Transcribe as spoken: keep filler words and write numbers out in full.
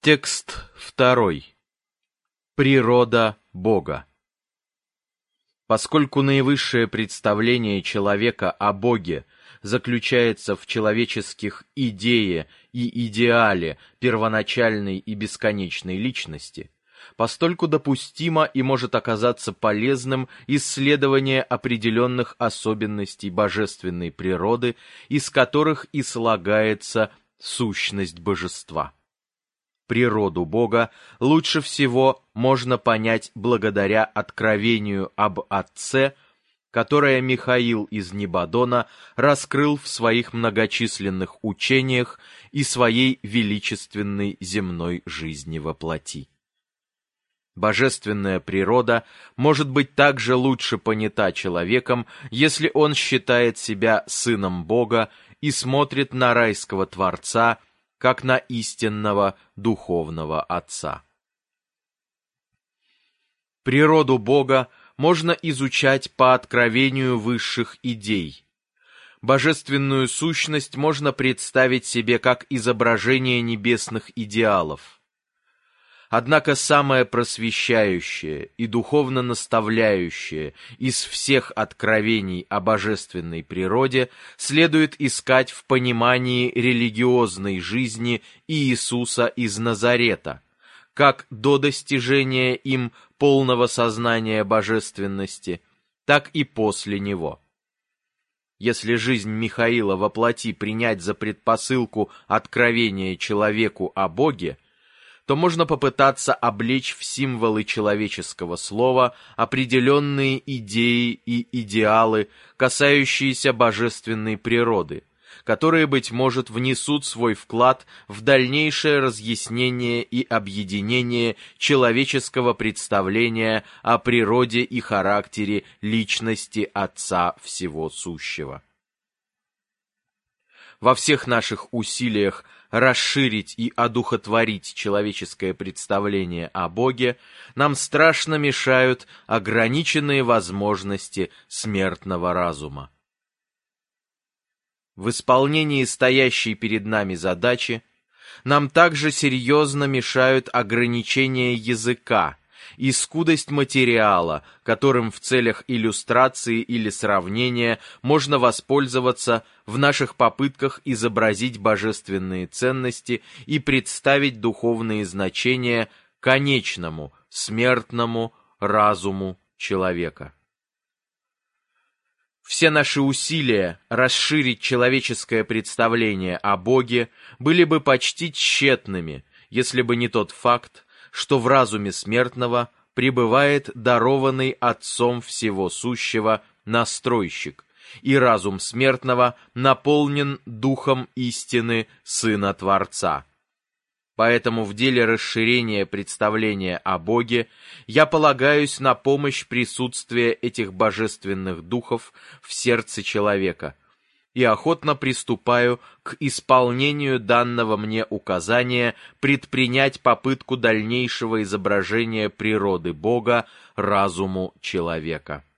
Текст второй. Природа Бога. Поскольку наивысшее представление человека о Боге заключается в человеческих идее и идеале первоначальной и бесконечной личности, постольку допустимо и может оказаться полезным исследование определенных особенностей божественной природы, из которых и слагается сущность божества. Природу Бога лучше всего можно понять благодаря откровению об Отце, которое Михаил из Небодона раскрыл в своих многочисленных учениях и своей величественной земной жизни во плоти. Божественная природа может быть также лучше понята человеком, если он считает себя сыном Бога и смотрит на райского Творца как на истинного духовного Отца. Природу Бога можно изучать по откровению высших идей. Божественную сущность можно представить себе как изображение небесных идеалов. Однако самое просвещающее и духовно наставляющее из всех откровений о божественной природе следует искать в понимании религиозной жизни Иисуса из Назарета, как до достижения им полного сознания божественности, так и после него. Если жизнь Михаила во плоти принять за предпосылку откровения человеку о Боге, то можно попытаться облечь в символы человеческого слова определенные идеи и идеалы, касающиеся божественной природы, которые, быть может, внесут свой вклад в дальнейшее разъяснение и объединение человеческого представления о природе и характере личности Отца Всего Сущего. Во всех наших усилиях расширить и одухотворить человеческое представление о Боге нам страшно мешают ограниченные возможности смертного разума. В исполнении стоящей перед нами задачи нам также серьезно мешают ограничения языка и скудость материала, которым в целях иллюстрации или сравнения можно воспользоваться в наших попытках изобразить божественные ценности и представить духовные значения конечному, смертному разуму человека. Все наши усилия расширить человеческое представление о Боге были бы почти тщетными, если бы не тот факт, что в разуме смертного пребывает дарованный Отцом Всего Сущего настройщик, и разум смертного наполнен духом истины Сына Творца. Поэтому в деле расширения представления о Боге я полагаюсь на помощь присутствия этих божественных духов в сердце человека и охотно приступаю к исполнению данного мне указания предпринять попытку дальнейшего изображения природы Бога разуму человека.